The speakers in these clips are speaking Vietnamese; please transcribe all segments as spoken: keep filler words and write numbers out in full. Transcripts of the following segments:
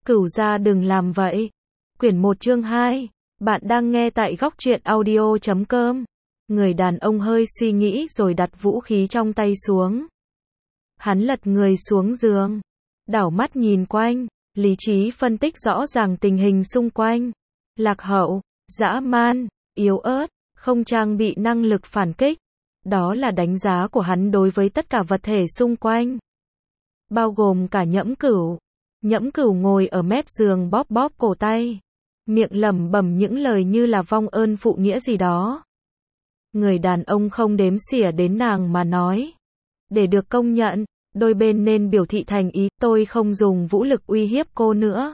Cửu gia đừng làm vậy. Quyển một chương hai. Bạn đang nghe tại góc truyện audio chấm com. Người đàn ông hơi suy nghĩ rồi đặt vũ khí trong tay xuống. Hắn lật người xuống giường, đảo mắt nhìn quanh, lý trí phân tích rõ ràng tình hình xung quanh. Lạc hậu, dã man, yếu ớt, không trang bị năng lực phản kích. Đó là đánh giá của hắn đối với tất cả vật thể xung quanh, bao gồm cả Nhẫm Cửu. Nhẫm Cửu ngồi ở mép giường bóp bóp cổ tay, miệng lẩm bẩm những lời như là vong ơn phụ nghĩa gì đó. Người đàn ông không đếm xỉa đến nàng mà nói, để được công nhận, đôi bên nên biểu thị thành ý, tôi không dùng vũ lực uy hiếp cô nữa.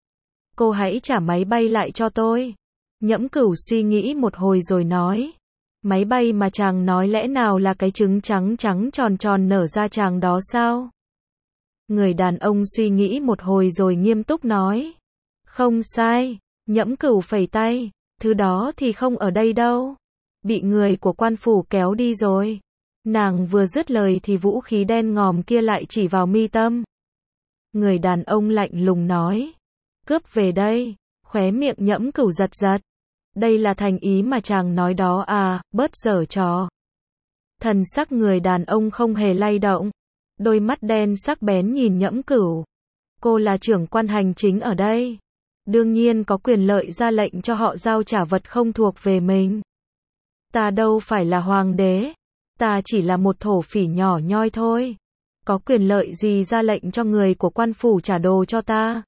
Cô hãy trả máy bay lại cho tôi. Nhẫm Cửu suy nghĩ một hồi rồi nói, máy bay mà chàng nói lẽ nào là cái trứng trắng trắng tròn tròn nở ra chàng đó sao? Người đàn ông suy nghĩ một hồi rồi nghiêm túc nói, không sai. Nhẫm Cửu phẩy tay, thứ đó thì không ở đây đâu, bị người của quan phủ kéo đi rồi. Nàng vừa dứt lời thì vũ khí đen ngòm kia lại chỉ vào mi tâm. Người đàn ông lạnh lùng nói, cướp về đây. Khóe miệng Nhẫm Cửu giật giật. Đây là thành ý mà chàng nói đó à, bớt giở trò. Thần sắc người đàn ông không hề lay động, đôi mắt đen sắc bén nhìn Nhẫm Cửu. Cô là trưởng quan hành chính ở đây, đương nhiên có quyền lợi ra lệnh cho họ giao trả vật không thuộc về mình. Ta đâu phải là hoàng đế, ta chỉ là một thổ phỉ nhỏ nhoi thôi. Có quyền lợi gì ra lệnh cho người của quan phủ trả đồ cho ta?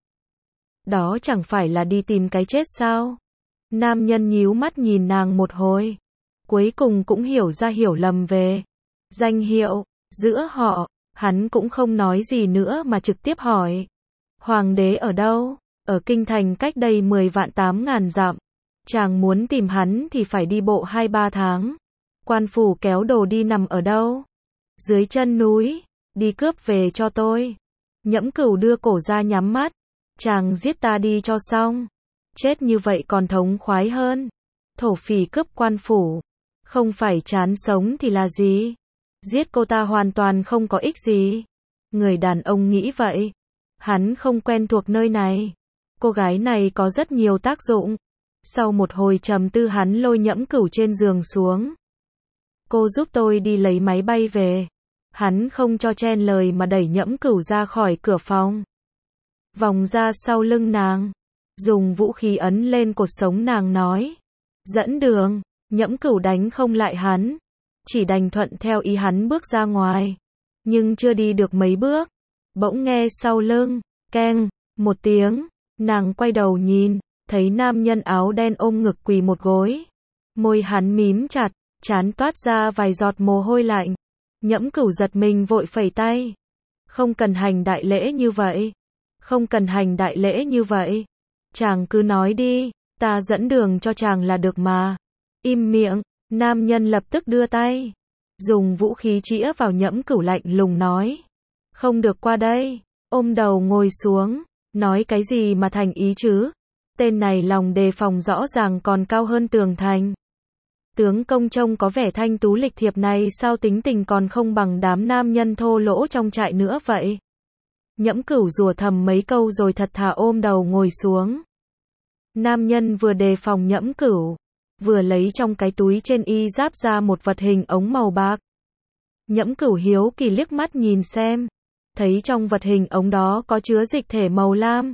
Đó chẳng phải là đi tìm cái chết sao? Nam nhân nhíu mắt nhìn nàng một hồi, cuối cùng cũng hiểu ra hiểu lầm về danh hiệu giữa họ. Hắn cũng không nói gì nữa mà trực tiếp hỏi, hoàng đế ở đâu? Ở kinh thành cách đây mười vạn tám ngàn dặm. Chàng muốn tìm hắn thì phải đi bộ hai ba tháng. Quan phủ kéo đồ đi nằm ở đâu? Dưới chân núi. Đi cướp về cho tôi. Nhẫm Cửu đưa cổ ra nhắm mắt. Chàng giết ta đi cho xong. Chết như vậy còn thống khoái hơn. Thổ phỉ cướp quan phủ, không phải chán sống thì là gì? Giết cô ta hoàn toàn không có ích gì. Người đàn ông nghĩ vậy. Hắn không quen thuộc nơi này. Cô gái này có rất nhiều tác dụng. Sau một hồi trầm tư hắn lôi Nhẫm Cửu trên giường xuống. Cô giúp tôi đi lấy máy bay về. Hắn không cho chen lời mà đẩy Nhẫm Cửu ra khỏi cửa phòng, vòng ra sau lưng nàng, dùng vũ khí ấn lên cột sống nàng nói, dẫn đường. Nhẫm Cửu đánh không lại hắn, chỉ đành thuận theo ý hắn bước ra ngoài. Nhưng chưa đi được mấy bước, bỗng nghe sau lưng, keng, một tiếng. Nàng quay đầu nhìn, thấy nam nhân áo đen ôm ngực quỳ một gối. Môi hắn mím chặt, trán toát ra vài giọt mồ hôi lạnh. Nhẫm Cửu giật mình vội phẩy tay. Không cần hành đại lễ như vậy. Không cần hành đại lễ như vậy. Chàng cứ nói đi, ta dẫn đường cho chàng là được mà. Im miệng. Nam nhân lập tức đưa tay, dùng vũ khí chĩa vào Nhẫm Cửu lạnh lùng nói, không được qua đây. Ôm đầu ngồi xuống. Nói cái gì mà thành ý chứ? Tên này lòng đề phòng rõ ràng còn cao hơn tường thành. Tướng công trông có vẻ thanh tú lịch thiệp này sao tính tình còn không bằng đám nam nhân thô lỗ trong trại nữa vậy? Nhẫm Cửu rủa thầm mấy câu rồi thật thà ôm đầu ngồi xuống. Nam nhân vừa đề phòng Nhẫm Cửu, vừa lấy trong cái túi trên y giáp ra một vật hình ống màu bạc. Nhẫm Cửu hiếu kỳ liếc mắt nhìn xem, thấy trong vật hình ống đó có chứa dịch thể màu lam.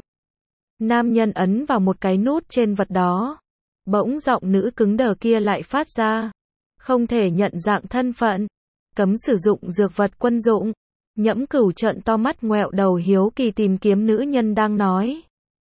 Nam nhân ấn vào một cái nút trên vật đó. Bỗng giọng nữ cứng đờ kia lại phát ra, không thể nhận dạng thân phận, cấm sử dụng dược vật quân dụng. Nhẫm Cửu trợn to mắt ngoẹo đầu hiếu kỳ tìm kiếm nữ nhân đang nói.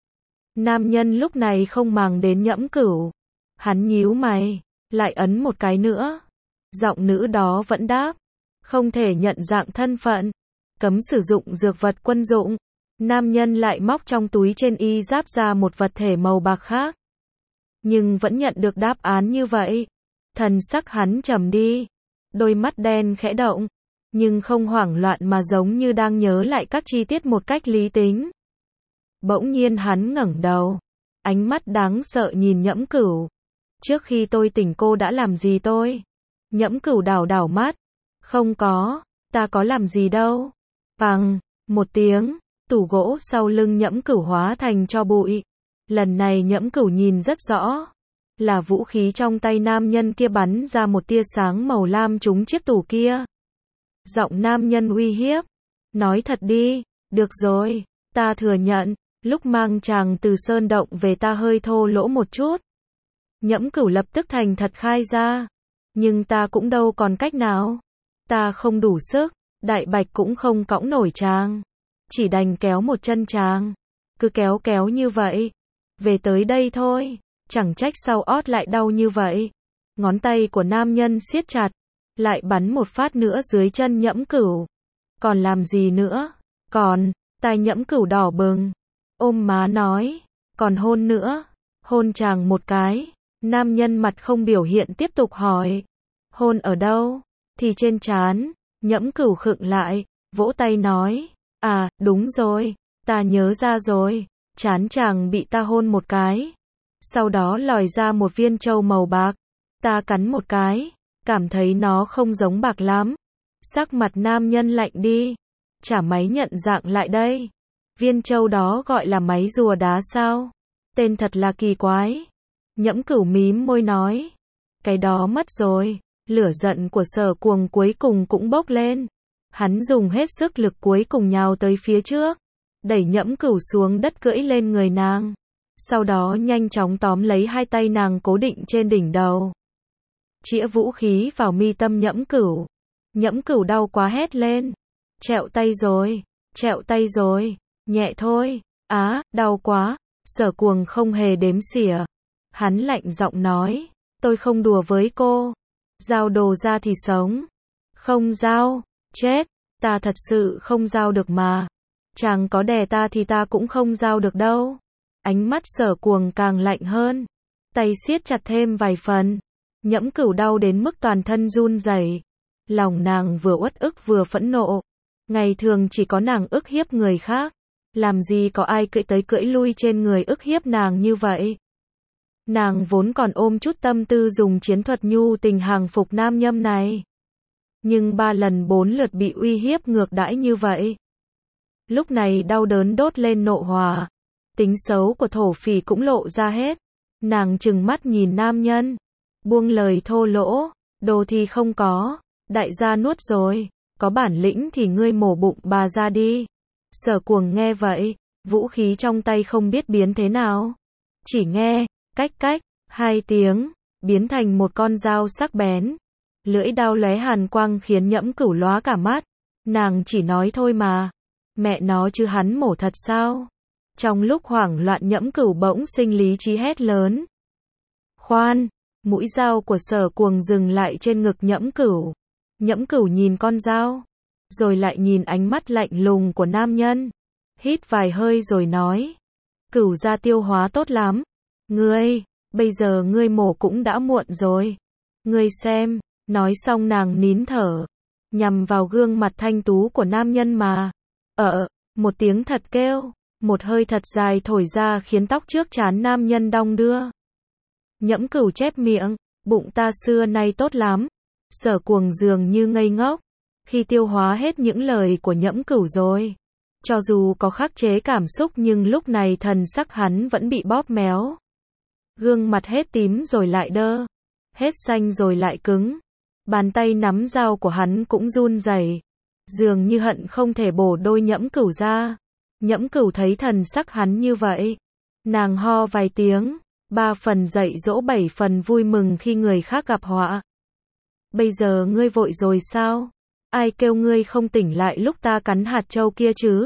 Nam nhân lúc này không màng đến Nhẫm Cửu. Hắn nhíu mày, lại ấn một cái nữa. Giọng nữ đó vẫn đáp, không thể nhận dạng thân phận, cấm sử dụng dược vật quân dụng. Nam nhân lại móc trong túi trên y giáp ra một vật thể màu bạc khác, nhưng vẫn nhận được đáp án như vậy. Thần sắc hắn trầm đi, đôi mắt đen khẽ động, nhưng không hoảng loạn mà giống như đang nhớ lại các chi tiết một cách lý tính. Bỗng nhiên hắn ngẩng đầu, ánh mắt đáng sợ nhìn Nhẫm Cửu. Trước khi tôi tỉnh cô đã làm gì tôi? Nhẫm Cửu đảo đảo mắt, không có, ta có làm gì đâu. Bằng một tiếng, tủ gỗ sau lưng Nhẫm Cửu hóa thành tro bụi. Lần này Nhẫm Cửu nhìn rất rõ. Là vũ khí trong tay nam nhân kia bắn ra một tia sáng màu lam trúng chiếc tủ kia. Giọng nam nhân uy hiếp. Nói thật đi, được rồi, ta thừa nhận, lúc mang chàng từ sơn động về ta hơi thô lỗ một chút. Nhẫm Cửu lập tức thành thật khai ra. Nhưng ta cũng đâu còn cách nào. Ta không đủ sức, Đại Bạch cũng không cõng nổi chàng. Chỉ đành kéo một chân chàng. Cứ kéo kéo như vậy. Về tới đây thôi. Chẳng trách sau ót lại đau như vậy. Ngón tay của nam nhân siết chặt. Lại bắn một phát nữa dưới chân Nhẫm Cửu. Còn làm gì nữa? Còn, tai Nhẫm Cửu đỏ bừng. Ôm má nói. Còn hôn nữa. Hôn chàng một cái. Nam nhân mặt không biểu hiện tiếp tục hỏi. Hôn ở đâu? Thì trên trán. Nhẫm Cửu khựng lại. Vỗ tay nói. À, đúng rồi. Ta nhớ ra rồi. Trán chàng bị ta hôn một cái. Sau đó lòi ra một viên châu màu bạc. Ta cắn một cái. Cảm thấy nó không giống bạc lắm. Sắc mặt nam nhân lạnh đi. Chả máy nhận dạng lại đây. Viên châu đó gọi là máy rùa đá sao? Tên thật là kỳ quái. Nhẫm Cửu mím môi nói. Cái đó mất rồi. Lửa giận của Sở Cuồng cuối cùng cũng bốc lên. Hắn dùng hết sức lực cuối cùng nhào tới phía trước. Đẩy Nhẫm Cửu xuống đất cưỡi lên người nàng. Sau đó nhanh chóng tóm lấy hai tay nàng cố định trên đỉnh đầu. Chĩa vũ khí vào mi tâm Nhẫm Cửu. Nhẫm Cửu đau quá hét lên. Trẹo tay rồi, trẹo tay rồi, nhẹ thôi. Á, đau quá. Sở Cuồng không hề đếm xỉa. Hắn lạnh giọng nói. Tôi không đùa với cô. Giao đồ ra thì sống. Không giao, chết. Ta thật sự không giao được mà. Chàng có đè ta thì ta cũng không giao được đâu. Ánh mắt Sở Cuồng càng lạnh hơn. Tay siết chặt thêm vài phần. Nhẫm Cửu đau đến mức toàn thân run rẩy. Lòng nàng vừa uất ức vừa phẫn nộ. Ngày thường chỉ có nàng ức hiếp người khác. Làm gì có ai cưỡi tới cưỡi lui trên người ức hiếp nàng như vậy. Nàng vốn còn ôm chút tâm tư dùng chiến thuật nhu tình hàng phục nam nhâm này. Nhưng ba lần bốn lượt bị uy hiếp ngược đãi như vậy. Lúc này đau đớn đốt lên nộ hỏa. Tính xấu của thổ phỉ cũng lộ ra hết. Nàng trừng mắt nhìn nam nhân. Buông lời thô lỗ. Đồ thì không có. Đại gia nuốt rồi. Có bản lĩnh thì ngươi mổ bụng bà ra đi. Sở Cuồng nghe vậy. Vũ khí trong tay không biết biến thế nào. Chỉ nghe. Cách cách. Hai tiếng. Biến thành một con dao sắc bén. Lưỡi đao lóe hàn quang khiến Nhẫm Cửu lóa cả mắt. Nàng chỉ nói thôi mà. Mẹ nó chứ hắn mổ thật sao? Trong lúc hoảng loạn Nhẫm Cửu bỗng sinh lý trí hét lớn. Khoan! Mũi dao của Sở Cuồng dừng lại trên ngực Nhẫm Cửu. Nhẫm Cửu nhìn con dao. Rồi lại nhìn ánh mắt lạnh lùng của nam nhân. Hít vài hơi rồi nói. Cửu gia tiêu hóa tốt lắm. Ngươi, bây giờ ngươi mổ cũng đã muộn rồi. Ngươi xem. Nói xong nàng nín thở. Nhằm vào gương mặt thanh tú của nam nhân mà. Ờ, một tiếng thật kêu. Một hơi thật dài thổi ra khiến tóc trước trán nam nhân đong đưa. Nhẫm Cửu chép miệng. Bụng ta xưa nay tốt lắm. Sở Cuồng dường như ngây ngốc. Khi tiêu hóa hết những lời của Nhẫm Cửu rồi. Cho dù có khắc chế cảm xúc nhưng lúc này thần sắc hắn vẫn bị bóp méo. Gương mặt hết tím rồi lại đơ. Hết xanh rồi lại cứng. Bàn tay nắm dao của hắn cũng run rẩy. Dường như hận không thể bổ đôi Nhẫm Cửu ra. Nhẫm Cửu thấy thần sắc hắn như vậy. Nàng ho vài tiếng. Ba phần dạy dỗ bảy phần vui mừng khi người khác gặp họa. Bây giờ ngươi vội rồi sao? Ai kêu ngươi không tỉnh lại lúc ta cắn hạt châu kia chứ?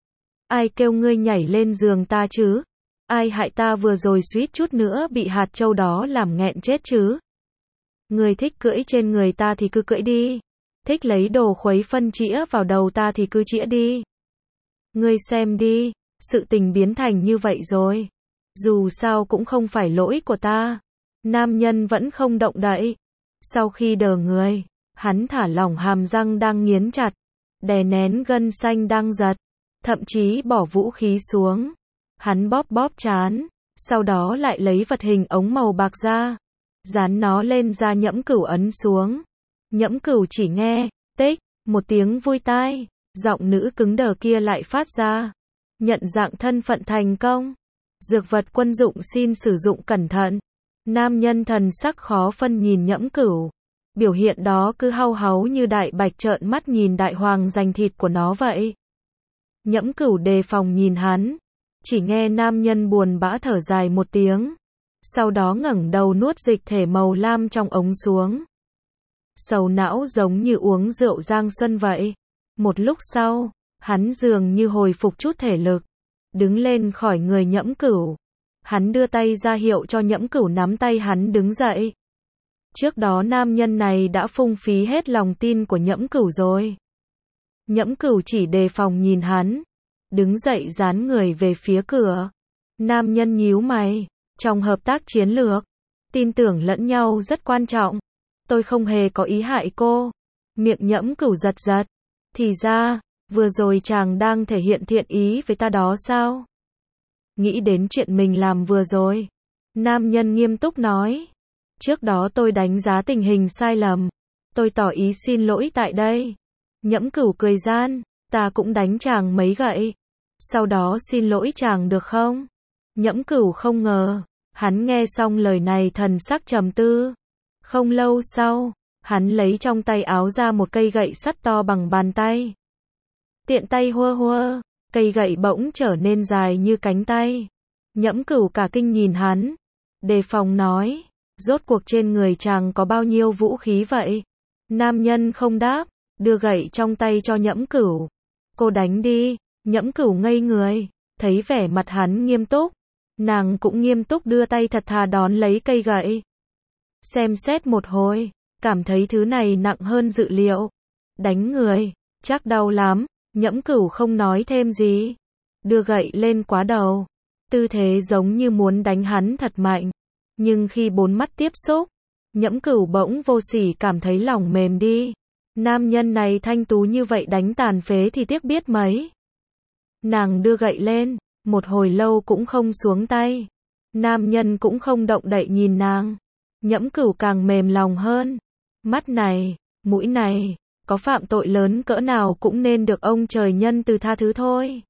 Ai kêu ngươi nhảy lên giường ta chứ? Ai hại ta vừa rồi suýt chút nữa bị hạt châu đó làm nghẹn chết chứ? Ngươi thích cưỡi trên người ta thì cứ cưỡi đi. Thích lấy đồ khuấy phân chĩa vào đầu ta thì cứ chĩa đi. Ngươi xem đi, sự tình biến thành như vậy rồi. Dù sao cũng không phải lỗi của ta. Nam nhân vẫn không động đậy. Sau khi đờ người, hắn thả lỏng hàm răng đang nghiến chặt. Đè nén gân xanh đang giật. Thậm chí bỏ vũ khí xuống. Hắn bóp bóp trán. Sau đó lại lấy vật hình ống màu bạc ra. Dán nó lên da Nhẫm Cửu ấn xuống. Nhẫm Cửu chỉ nghe, tích, một tiếng vui tai. Giọng nữ cứng đờ kia lại phát ra. Nhận dạng thân phận thành công. Dược vật quân dụng xin sử dụng cẩn thận. Nam nhân thần sắc khó phân nhìn Nhẫm Cửu. Biểu hiện đó cứ hau háu như đại bạch trợn mắt nhìn đại hoàng giành thịt của nó vậy. Nhẫm Cửu đề phòng nhìn hắn. Chỉ nghe nam nhân buồn bã thở dài một tiếng. Sau đó ngẩng đầu nuốt dịch thể màu lam trong ống xuống. Sầu não giống như uống rượu Giang Xuân vậy. Một lúc sau, hắn dường như hồi phục chút thể lực. Đứng lên khỏi người Nhẫm Cửu. Hắn đưa tay ra hiệu cho Nhẫm Cửu nắm tay hắn đứng dậy. Trước đó nam nhân này đã phung phí hết lòng tin của Nhẫm Cửu rồi. Nhẫm Cửu chỉ đề phòng nhìn hắn. Đứng dậy dán người về phía cửa. Nam nhân nhíu mày. Trong hợp tác chiến lược, tin tưởng lẫn nhau rất quan trọng. Tôi không hề có ý hại cô. Miệng Nhẫm Cửu giật giật. Thì ra, vừa rồi chàng đang thể hiện thiện ý với ta đó sao? Nghĩ đến chuyện mình làm vừa rồi. Nam nhân nghiêm túc nói. Trước đó tôi đánh giá tình hình sai lầm. Tôi tỏ ý xin lỗi tại đây. Nhẫm Cửu cười gian. Ta cũng đánh chàng mấy gậy. Sau đó xin lỗi chàng được không? Nhẫm Cửu không ngờ. Hắn nghe xong lời này thần sắc trầm tư. Không lâu sau, hắn lấy trong tay áo ra một cây gậy sắt to bằng bàn tay. Tiện tay hua hua, cây gậy bỗng trở nên dài như cánh tay. Nhẫm Cửu cả kinh nhìn hắn. Đề phòng nói, rốt cuộc trên người chàng có bao nhiêu vũ khí vậy? Nam nhân không đáp, đưa gậy trong tay cho Nhẫm Cửu. Cô đánh đi. Nhẫm Cửu ngây người, thấy vẻ mặt hắn nghiêm túc. Nàng cũng nghiêm túc đưa tay thật thà đón lấy cây gậy. Xem xét một hồi, cảm thấy thứ này nặng hơn dự liệu. Đánh người, chắc đau lắm. Nhẫm Cửu không nói thêm gì. Đưa gậy lên quá đầu. Tư thế giống như muốn đánh hắn thật mạnh. Nhưng khi bốn mắt tiếp xúc, Nhẫm Cửu bỗng vô sỉ cảm thấy lòng mềm đi. Nam nhân này thanh tú như vậy đánh tàn phế thì tiếc biết mấy. Nàng đưa gậy lên, một hồi lâu cũng không xuống tay. Nam nhân cũng không động đậy nhìn nàng. Nhẫm Cửu càng mềm lòng hơn. Mắt này, mũi này, có phạm tội lớn cỡ nào cũng nên được ông trời nhân từ tha thứ thôi.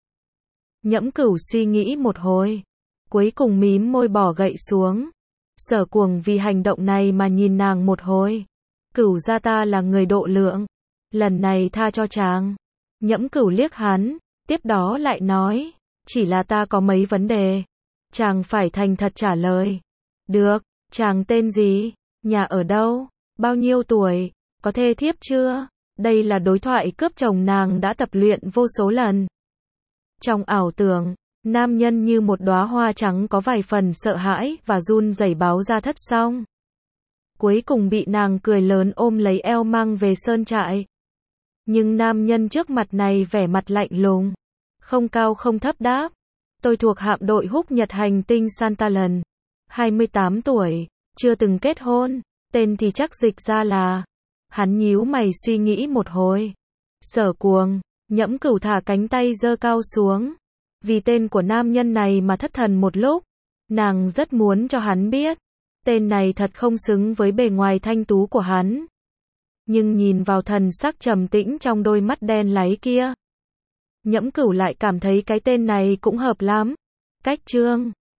Nhẫm Cửu suy nghĩ một hồi. Cuối cùng mím môi bỏ gậy xuống. Sở Cuồng vì hành động này mà nhìn nàng một hồi. Cửu gia ta là người độ lượng. Lần này tha cho chàng. Nhẫm Cửu liếc hắn. Tiếp đó lại nói. Chỉ là ta có mấy vấn đề. Chàng phải thành thật trả lời. Được, chàng tên gì? Nhà ở đâu? Bao nhiêu tuổi? Có thê thiếp chưa? Đây là đối thoại cướp chồng nàng đã tập luyện vô số lần. Trong ảo tưởng, nam nhân như một đóa hoa trắng có vài phần sợ hãi và run rẩy báo ra thất xong. Cuối cùng bị nàng cười lớn ôm lấy eo mang về sơn trại. Nhưng nam nhân trước mặt này vẻ mặt lạnh lùng. Không cao không thấp đáp. Tôi thuộc hạm đội húc nhật hành tinh Santalan. hai mươi tám tuổi, chưa từng kết hôn. Tên thì chắc dịch ra là. Hắn nhíu mày suy nghĩ một hồi. Sở Cuồng. Nhẫm Cửu thả cánh tay giơ cao xuống. Vì tên của nam nhân này mà thất thần một lúc. Nàng rất muốn cho hắn biết. Tên này thật không xứng với bề ngoài thanh tú của hắn. Nhưng nhìn vào thần sắc trầm tĩnh trong đôi mắt đen láy kia. Nhẫm Cửu lại cảm thấy cái tên này cũng hợp lắm. Cách Trương.